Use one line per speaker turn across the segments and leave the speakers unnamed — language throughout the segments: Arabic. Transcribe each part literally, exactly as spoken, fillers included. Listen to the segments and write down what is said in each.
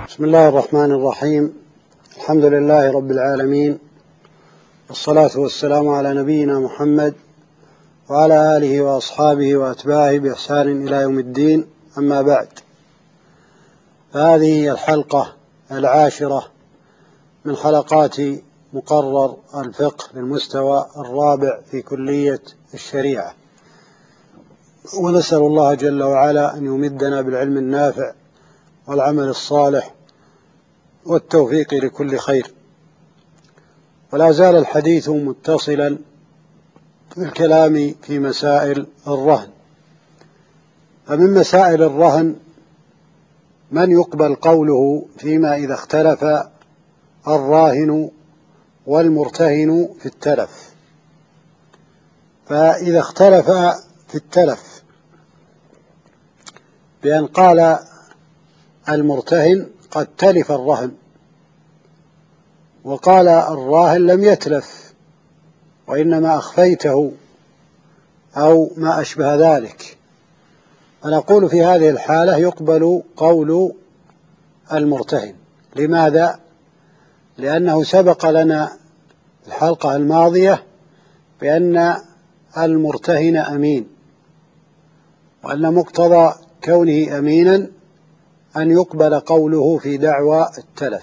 بسم الله الرحمن الرحيم. الحمد لله رب العالمين، والصلاة والسلام على نبينا محمد وعلى آله وأصحابه وأتباعه بإحسان إلى يوم الدين. أما بعد، فهذه الحلقة العاشرة من حلقات مقرر الفقه للمستوى الرابع في كلية الشريعة، ونسأل الله جل وعلا أن يمدنا بالعلم النافع والعمل الصالح والتوفيق لكل خير. ولا زال الحديث متصلا بالكلام في مسائل الرهن. فمن مسائل الرهن من يقبل قوله فيما إذا اختلف الراهن والمرتهن في التلف. فإذا اختلف في التلف بأن قال المرتهن قد تلف الرهن، وقال الراهن لم يتلف وإنما أخفيته أو ما أشبه ذلك، فنقول في هذه الحالة يقبل قول المرتهن. لماذا؟ لأنه سبق لنا الحلقة الماضية بأن المرتهن أمين، وأن مقتضى كونه أمينا أن يقبل قوله في دعوى التلف،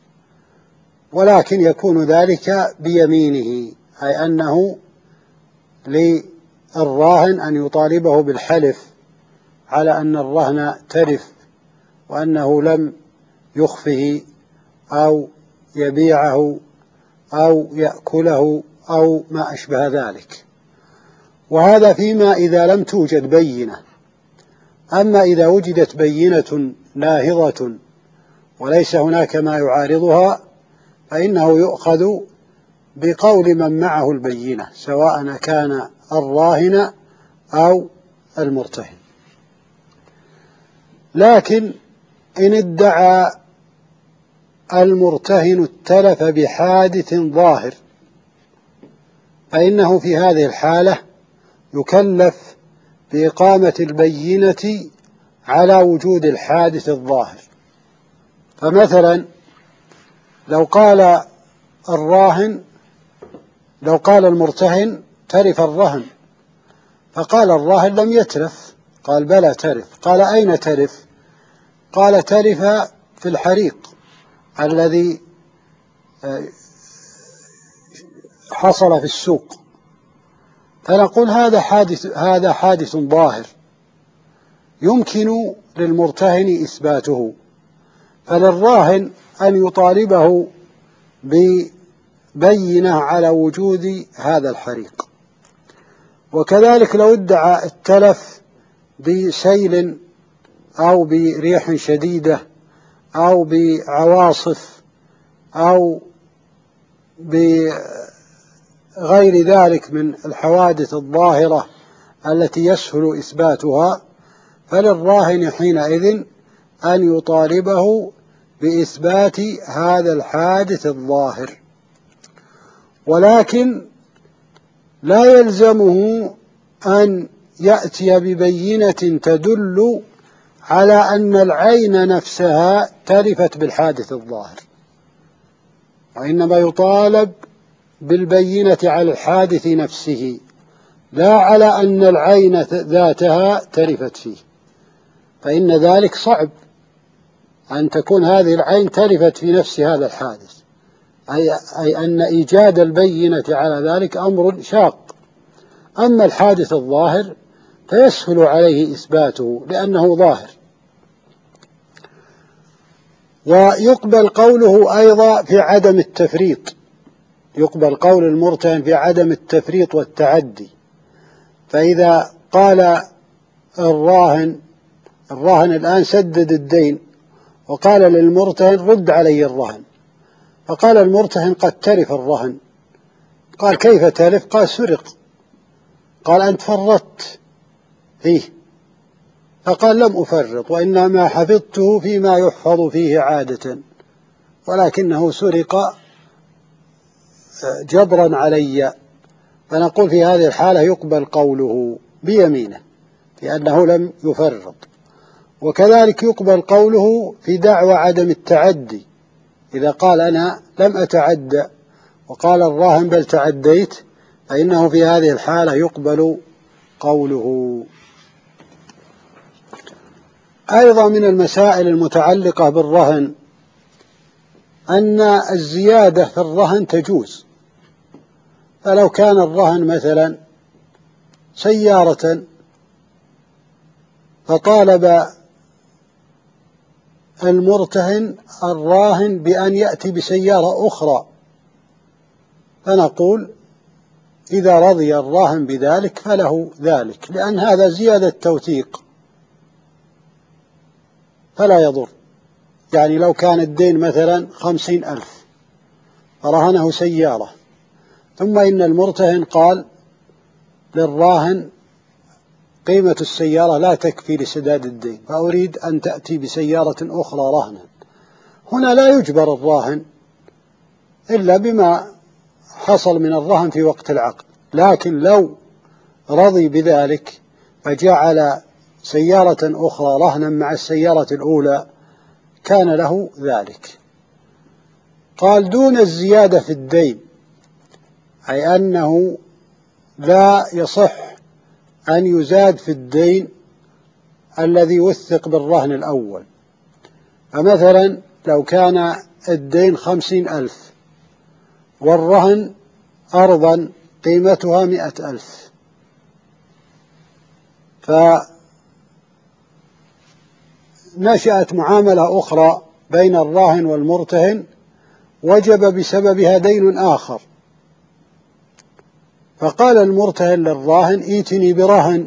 ولكن يكون ذلك بيمينه، أي أنه للراهن أن يطالبه بالحلف على أن الرهن تلف وأنه لم يخفه أو يبيعه أو يأكله أو ما أشبه ذلك. وهذا فيما إذا لم توجد بينة. أما إذا وجدت بينة ناهضة وليس هناك ما يعارضها فإنه يؤخذ بقول من معه البينة، سواء كان الراهن أو المرتهن. لكن إن ادعى المرتهن التلف بحادث ظاهر فإنه في هذه الحالة يكلف بإقامة البينة على وجود الحادث الظاهر. فمثلا لو قال الراهن لو قال المرتهن تلف الرهن، فقال الراهن لم يتلف، قال بلى تلف. قال أين تلف؟ قال تلف في الحريق الذي حصل في السوق. فنقول هذا حادث هذا حادث ظاهر يمكن للمرتهن إثباته، فللراهن أن يطالبه ببينة على وجود هذا الحريق. وكذلك لو ادعى التلف بسيل أو بريح شديدة أو بعواصف أو بغير ذلك من الحوادث الظاهرة التي يسهل إثباتها، فللراهن حينئذ أن يطالبه بإثبات هذا الحادث الظاهر، ولكن لا يلزمه أن يأتي ببينة تدل على أن العين نفسها تلفت بالحادث الظاهر، وإنما يطالب بالبينة على الحادث نفسه لا على أن العين ذاتها تلفت فيه، فإن ذلك صعب أن تكون هذه العين تلفت في نفس هذا الحادث، أي, أي أن إيجاد البينة على ذلك أمر شاق. أما الحادث الظاهر فيسهل عليه إثباته لأنه ظاهر. ويقبل قوله أيضا في عدم التفريط، يقبل قول المرتهن في عدم التفريط والتعدي. فإذا قال الراهن الراهن الآن سدد الدين وقال للمرتهن رد علي الرهن، فقال المرتهن قد تلف الرهن. قال كيف تلف؟ قال سرق. قال أنت فرطت فيه، فقال لم أفرط وإنما حفظته فيما يحفظ فيه عادة، ولكنه سرق جبرا علي. فنقول في هذه الحالة يقبل قوله بيمينه لأنه لم يفرط. وكذلك يقبل قوله في دعوى عدم التعدي، إذا قال أنا لم أتعدى وقال الراهن بل تعديت، فإنه في هذه الحالة يقبل قوله. أيضا من المسائل المتعلقة بالرهن أن الزيادة في الرهن تجوز، فلو كان الرهن مثلا سيارة فطالب المرتهن الراهن بأن يأتي بسيارة أخرى، فنقول إذا رضي الراهن بذلك فله ذلك، لأن هذا زيادة توثيق فلا يضر. يعني لو كان الدين مثلا خمسين ألف فرهنه سيارة، ثم إن المرتهن قال للراهن قيمة السيارة لا تكفي لسداد الدين فأريد أن تأتي بسيارة أخرى رهنا، هنا لا يجبر الراهن إلا بما حصل من الرهن في وقت العقد، لكن لو رضي بذلك فجعل سيارة أخرى رهنا مع السيارة الأولى كان له ذلك. قال دون الزيادة في الدين، أي أنه لا يصح أن يزاد في الدين الذي وثق بالرهن الأول. فمثلا لو كان الدين خمسين ألف والرهن أرضا قيمتها مئة ألف، فنشأت معاملة أخرى بين الراهن والمرتهن وجب بسببها دين آخر، فقال المرتهن للراهن ائتني برهن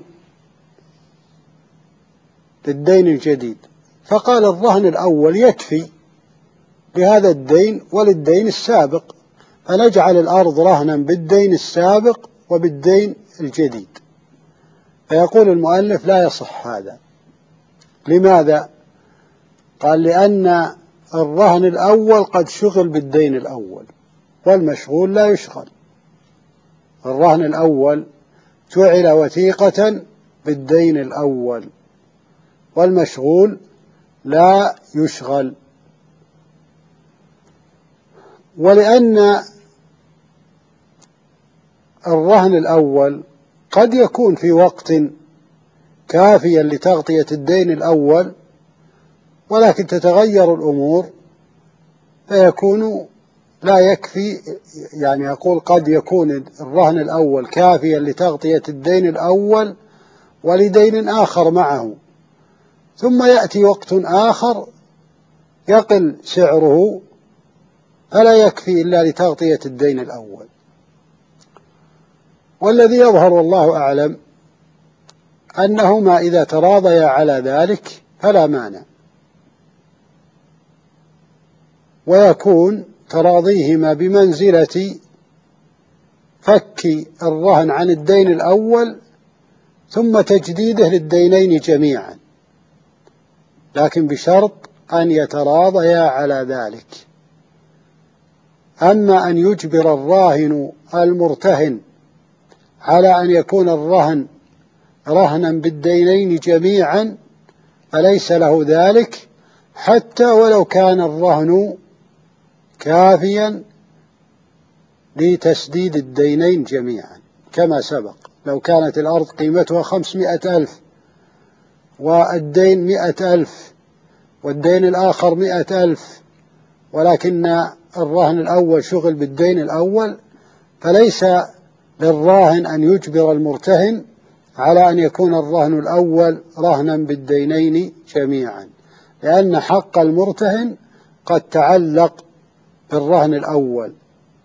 للدين الجديد، فقال الرهن الأول يكفي لهذا الدين وللدين السابق، فنجعل الأرض رهنا بالدين السابق وبالدين الجديد. فيقول المؤلف لا يصح هذا. لماذا؟ قال لأن الرهن الأول قد شغل بالدين الأول والمشغول لا يشغل. الرهن الأول جعل وثيقة بالدين الأول والمشغول لا يشغل. ولأن الرهن الأول قد يكون في وقت كافيا لتغطية الدين الأول، ولكن تتغير الأمور فيكون لا يكفي، يعني يقول قد يكون الرهن الأول كافيا لتغطية الدين الأول ولدين آخر معه، ثم يأتي وقت آخر يقل سعره فلا يكفي إلا لتغطية الدين الأول. والذي يظهر والله أعلم أنهما إذا تراضيا على ذلك فلا مانع، ويكون تراضيهما بمنزلة فك الرهن عن الدين الأول ثم تجديده للدينين جميعا، لكن بشرط أن يتراضيا على ذلك. أما أن يجبر الراهن المرتهن على أن يكون الرهن رهنا بالدينين جميعا فليس له ذلك، حتى ولو كان الرهن كافيا لتسديد الدينين جميعا كما سبق. لو كانت الأرض قيمتها خمسمائة ألف والدين مئة ألف والدين الآخر مئة ألف، ولكن الرهن الأول شغل بالدين الأول، فليس للراهن أن يجبر المرتهن على أن يكون الرهن الأول رهنا بالدينين جميعا، لأن حق المرتهن قد تعلق بالرهن الأول،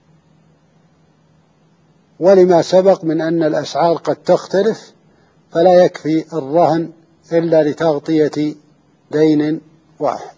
ولما سبق من أن الأسعار قد تختلف فلا يكفي الرهن إلا لتغطية دين واحد.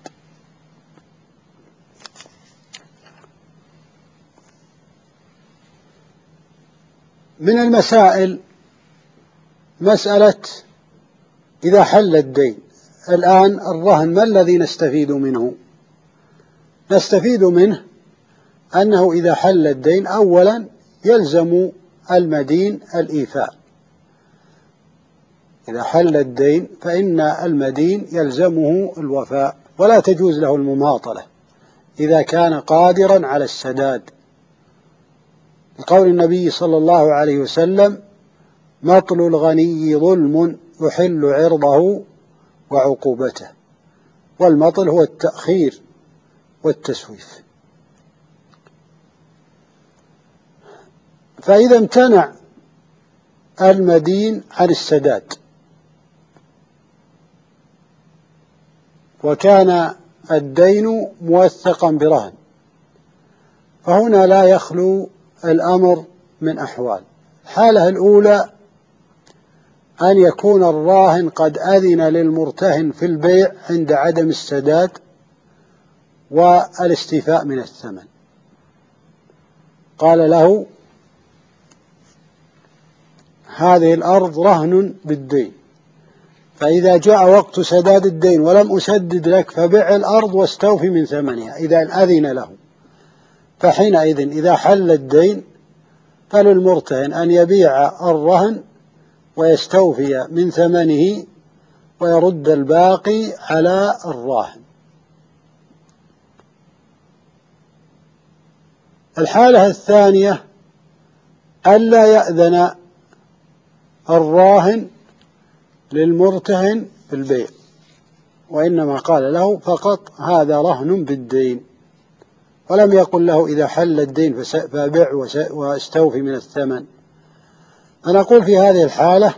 من المسائل مسألة إذا حل الدين. الآن الرهن ما الذي نستفيد منه؟ نستفيد منه أنه إذا حل الدين أولا يلزم المدين الإيفاء، إذا حل الدين فإن المدين يلزمه الوفاء، ولا تجوز له المماطلة إذا كان قادرا على السداد، لقول النبي صلى الله عليه وسلم: مطل الغني ظلم يحل عرضه وعقوبته. والمطل هو التأخير والتسويف. فإذا امتنع المدين عن السداد وكان الدين موثقا برهن، فهنا لا يخلو الأمر من أحوال. الحالة الأولى أن يكون الراهن قد أذن للمرتهن في البيع عند عدم السداد والاستيفاء من الثمن، قال له: هذه الأرض رهن بالدين، فإذا جاء وقت سداد الدين ولم أسدد لك فبع الأرض واستوفي من ثمنها، إذا أذن له. فحينئذ إذا حل الدين فللمرتهن أن يبيع الرهن ويستوفي من ثمنه ويرد الباقي على الراهن. الحالة الثانية ألا يأذن الراهن للمرتهن في البيع، وإنما قال له فقط: هذا رهن بالدين، ولم يقل له إذا حل الدين فبع واستوفي من الثمن. فنقول في هذه الحالة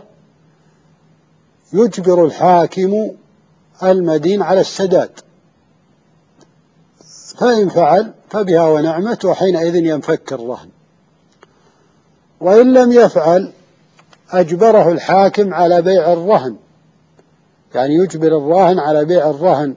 يجبر الحاكم المدين على السداد، فإن فعل فبها ونعمت، وحينئذ ينفك الرهن. وإن لم يفعل أجبره الحاكم على بيع الرهن، يعني يجبر الراهن على بيع الرهن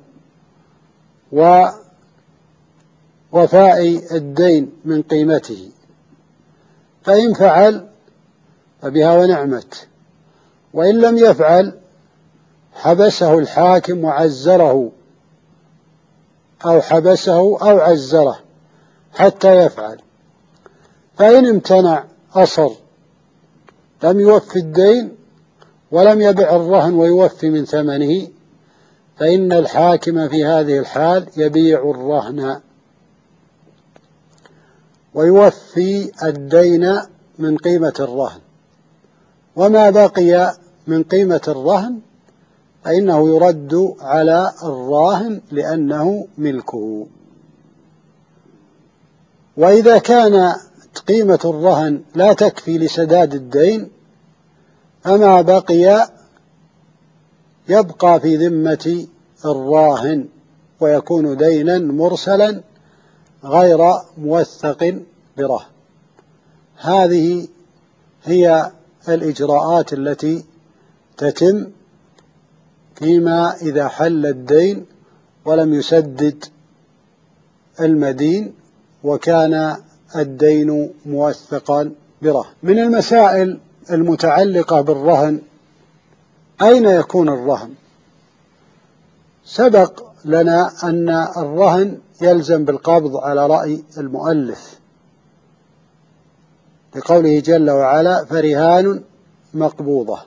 ووفاء الدين من قيمته، فإن فعل فبها ونعمت، وإن لم يفعل حبسه الحاكم وعزره، أو حبسه أو عزره حتى يفعل. فإن امتنع أصر، لم يوفي الدين ولم يبع الرهن ويوفي من ثمنه، فإن الحاكم في هذه الحال يبيع الرهن ويوفي الدين من قيمة الرهن، وما بقي من قيمة الرهن فإنه يرد على الراهن لأنه ملكه. وإذا كانت قيمة الرهن لا تكفي لسداد الدين فما بقي يبقى في ذمة الراهن ويكون دينا مرسلا غير موثق برهن. هذه هي الإجراءات التي تتم فيما إذا حل الدين ولم يسدد المدين وكان الدين موثقا برهن. من المسائل المتعلقة بالرهن: أين يكون الرهن؟ سبق لنا أن الرهن يلزم بالقبض على رأي المؤلف، لقوله جل وعلا: فرهان مقبوضة.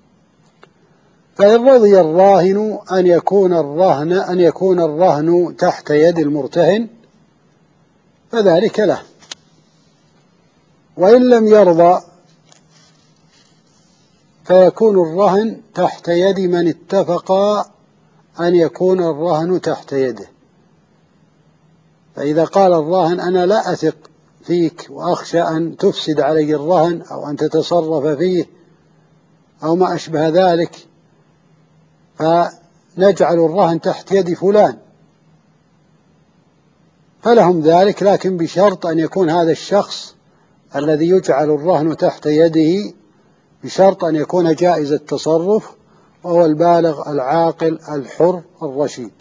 فإن رضي الراهن أن يكون الرهن أن يكون الرهن تحت يد المرتهن فذلك له، وإن لم يرضى فيكون الرهن تحت يد من اتفقا أن يكون الرهن تحت يده. فإذا قال الراهن: أنا لا أثق فيك وأخشى أن تفسد علي الرهن أو أن تتصرف فيه أو ما أشبه ذلك، فنجعل الرهن تحت يد فلان، فلهم ذلك، لكن بشرط أن يكون هذا الشخص الذي يجعل الرهن تحت يده بشرط أن يكون جائز التصرف، وهو البالغ العاقل الحر الرشيد.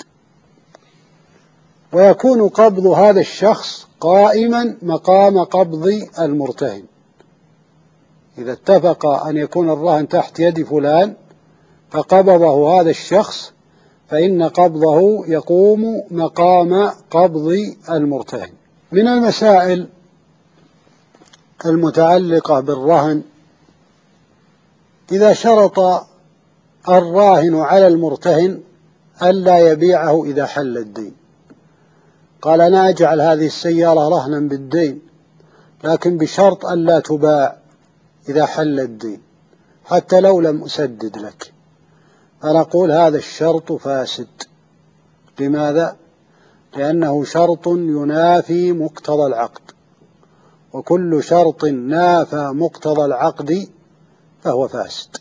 ويكون قبض هذا الشخص قائما مقام قبض المرتهن. إذا اتفق أن يكون الرهن تحت يد فلان فقبضه هذا الشخص، فإن قبضه يقوم مقام قبض المرتهن. من المسائل المتعلقة بالرهن: إذا شرط الراهن على المرتهن ألا يبيعه إذا حل الدين. قال أنا أجعل هذه السيارة رهنا بالدين، لكن بشرط ألا تباع إذا حل الدين حتى لو لم أسدد لك. فنقول هذا الشرط فاسد. لماذا؟ لأنه شرط ينافي مقتضى العقد، وكل شرط نافى مقتضى العقد فهو فاسد.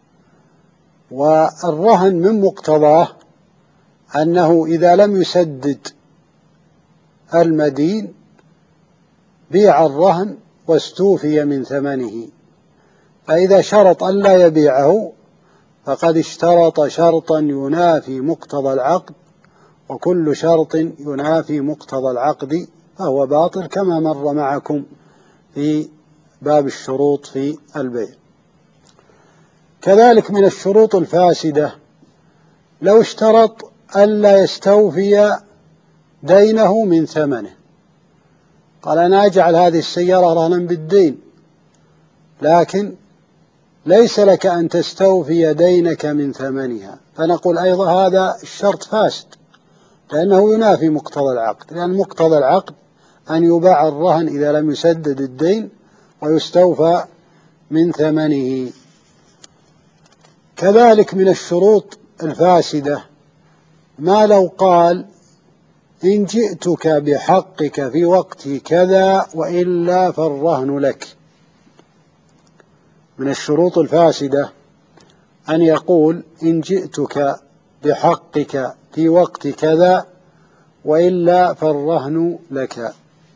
والرهن من مقتضاه أنه إذا لم يسدد المدين بيع الرهن واستوفي من ثمنه، فإذا شرط أن لا يبيعه فقد اشترط شرطا ينافي مقتضى العقد، وكل شرط ينافي مقتضى العقد فهو باطل، كما مر معكم في باب الشروط في البيع. كذلك من الشروط الفاسدة لو اشترط ألا يستوفي دينه من ثمنه. قال أنا أجعل هذه السيارة رهنا بالدين، لكن ليس لك أن تستوفي دينك من ثمنها. فنقول أيضا هذا الشرط فاسد، لأنه ينافي مقتضى العقد، لأن مقتضى العقد أن يباع الرهن إذا لم يسدد الدين ويستوفى من ثمنه. كذلك من الشروط الفاسدة ما لو قال إن جئتك بحقك في وقت كذا وإلا فالرهن لك. من الشروط الفاسدة أن يقول إن جئتك بحقك في وقت كذا وإلا فالرهن لك.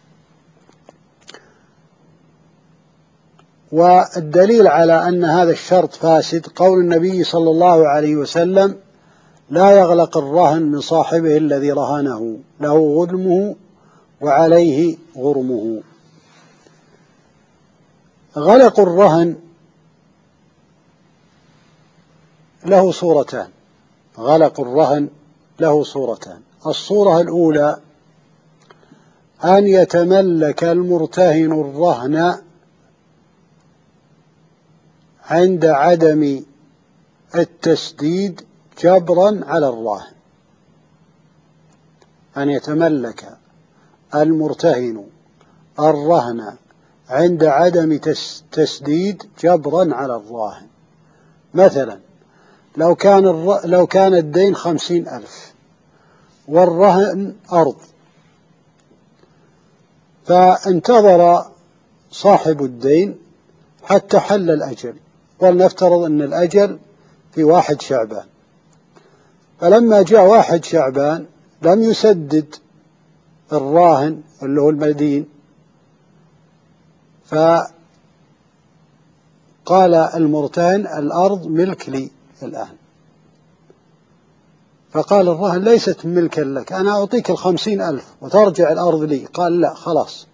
والدليل على أن هذا الشرط فاسد قول النبي صلى الله عليه وسلم لا يغلق الرهن من صاحبه الذي رهنه، له غنمه وعليه غرمه. غلق الرهن له صورتان غلق الرهن له صورتان الصورة الأولى أن يتملك المرتهن الرهن عند عدم التسديد جبرا على الراهن. أن يتملك المرتهن الرهن عند عدم تسديد جبرا على الراهن. مثلا لو كان الر... لو كان الدين خمسين ألف والرهن أرض، فانتظر صاحب الدين حتى حل الأجل، ولنفترض أن الأجل في واحد شعبان، فلما جاء واحد شعبان لم يسدد الراهن اللي هو المدين، فقال المرتهن الأرض ملك لي الآن. فقال الرهن ليست ملكا لك، أنا أعطيك الخمسين ألف وترجع الأرض لي. قال لا، خلاص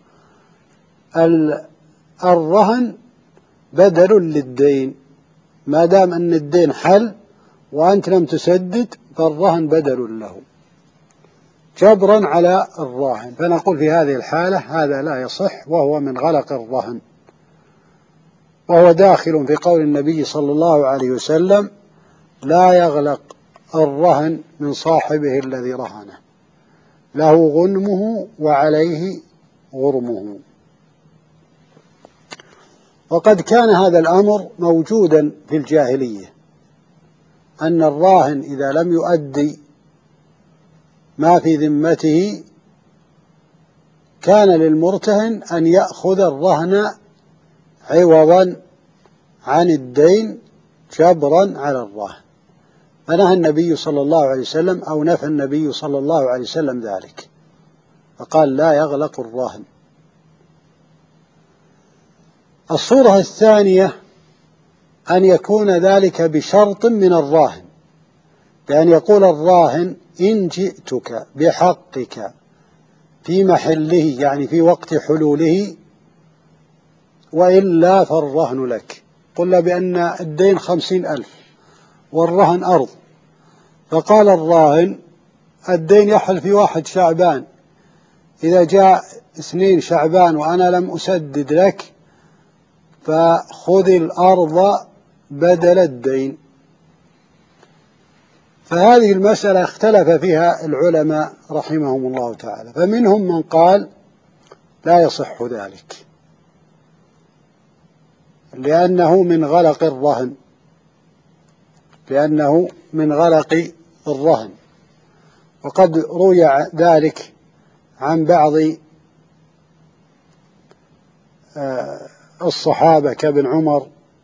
الرهن بدل للدين، ما دام أن الدين حل وأنت لم تسدد فالرهن بدل له جبرا على الراهن. فنقول في هذه الحالة هذا لا يصح، وهو من غلق الرهن، وهو داخل في قول النبي صلى الله عليه وسلم لا يغلق الرهن من صاحبه الذي رهنه، له غنمه وعليه غرمه. وقد كان هذا الأمر موجودا في الجاهلية، أن الراهن إذا لم يؤدي ما في ذمته كان للمرتهن أن يأخذ الرهن عوضا عن الدين جبرا على الراهن. فنهى النبي صلى الله عليه وسلم أو نفى النبي صلى الله عليه وسلم ذلك، فقال لا يغلق الراهن. الصورة الثانية أن يكون ذلك بشرط من الراهن، بأن يقول الراهن إن جئتك بحقك في محله، يعني في وقت حلوله، وإلا فالرهن لك. قلنا بأن الدين خمسين ألف والرهن أرض، فقال الراهن الدين يحل في واحد شعبان، إذا جاء اثنين شعبان وأنا لم أسدد لك فخذ الأرض بدل الدين. فهذه المسألة اختلف فيها العلماء رحمهم الله تعالى، فمنهم من قال لا يصح ذلك لأنه من غلق الرهن لأنه من غلق الرهن وقد روي ذلك عن بعض الصحابة كابن عمر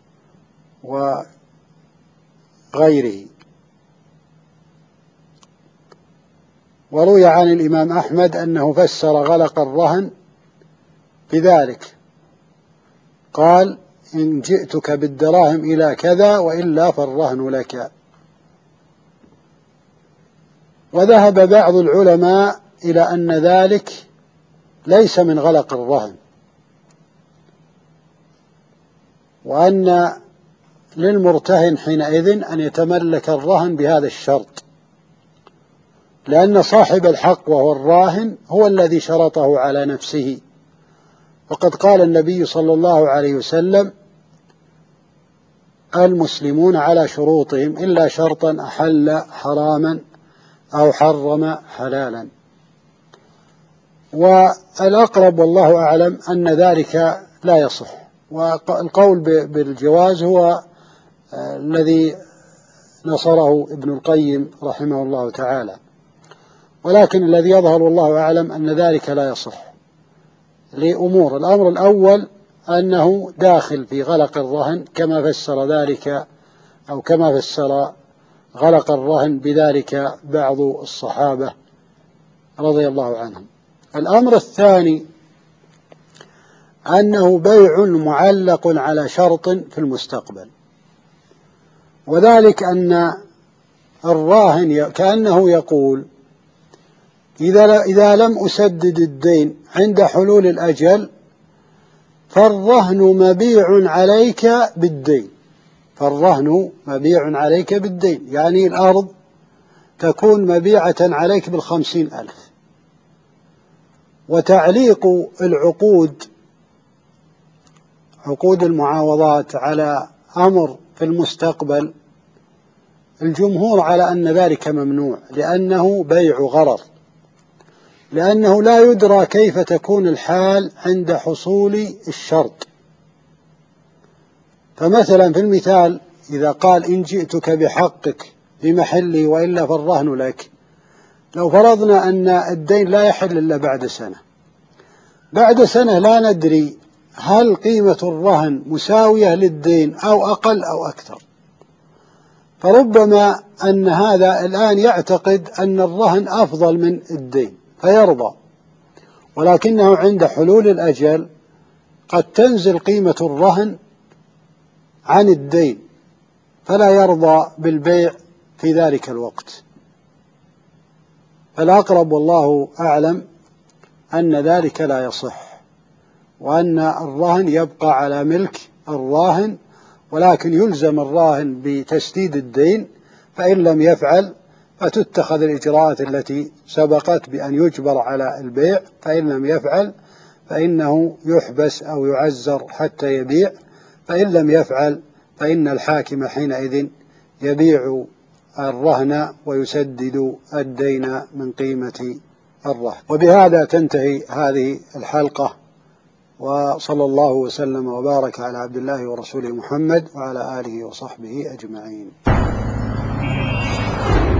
وغيره. وروي عن الإمام أحمد أنه فسر غلق الرهن بذلك، قال إن جئتك بالدراهم إلى كذا وإلا فالرهن لك. وذهب بعض العلماء إلى أن ذلك ليس من غلق الرهن، وأن للمرتهن حينئذ أن يتملك الرهن بهذا الشرط، لأن صاحب الحق وهو الراهن هو الذي شرطه على نفسه. وقد قال النبي صلى الله عليه وسلم المسلمون على شروطهم إلا شرطا أحل حراما أو حرم حلالا. والأقرب والله أعلم أن ذلك لا يصح، والقول بالجواز هو الذي نصره ابن القيم رحمه الله تعالى، ولكن الذي يظهر والله أعلم أن ذلك لا يصح لأمور. الأمر الأول أنه داخل في غلق الرهن كما فسر ذلك أو كما فسر غلق الرهن بذلك بعض الصحابة رضي الله عنهم. الأمر الثاني أنه بيع معلق على شرط في المستقبل، وذلك أن الراهن كأنه يقول إذا إذا لم أسدد الدين عند حلول الأجل فالرهن مبيع عليك بالدين فالرهن مبيع عليك بالدين يعني الأرض تكون مبيعة عليك بالخمسين ألف. وتعليق العقود عقود المعاوضات على أمر في المستقبل الجمهور على أن ذلك ممنوع، لأنه بيع غرر، لأنه لا يدرى كيف تكون الحال عند حصول الشرط. فمثلا في المثال إذا قال إن جئتك بحقك في محله وإلا فالرهن لك، لو فرضنا أن الدين لا يحل إلا بعد سنة، بعد سنة لا ندري هل قيمة الرهن مساوية للدين أو أقل أو أكثر، فربما أن هذا الآن يعتقد أن الرهن أفضل من الدين فيرضى، ولكنه عند حلول الأجل قد تنزل قيمة الرهن عن الدين فلا يرضى بالبيع في ذلك الوقت. فالأقرب والله أعلم أن ذلك لا يصح، وأن الرهن يبقى على ملك الراهن، ولكن يلزم الراهن بتسديد الدين، فإن لم يفعل فتتخذ الإجراءات التي سبقت بأن يجبر على البيع، فإن لم يفعل فإنه يحبس أو يعزر حتى يبيع، فإن لم يفعل فإن الحاكم حينئذ يبيع الرهن ويسدد الدين من قيمة الرهن. وبهذا تنتهي هذه الحلقة، وصلى الله وسلم وبارك على عبد الله ورسوله محمد وعلى آله وصحبه أجمعين.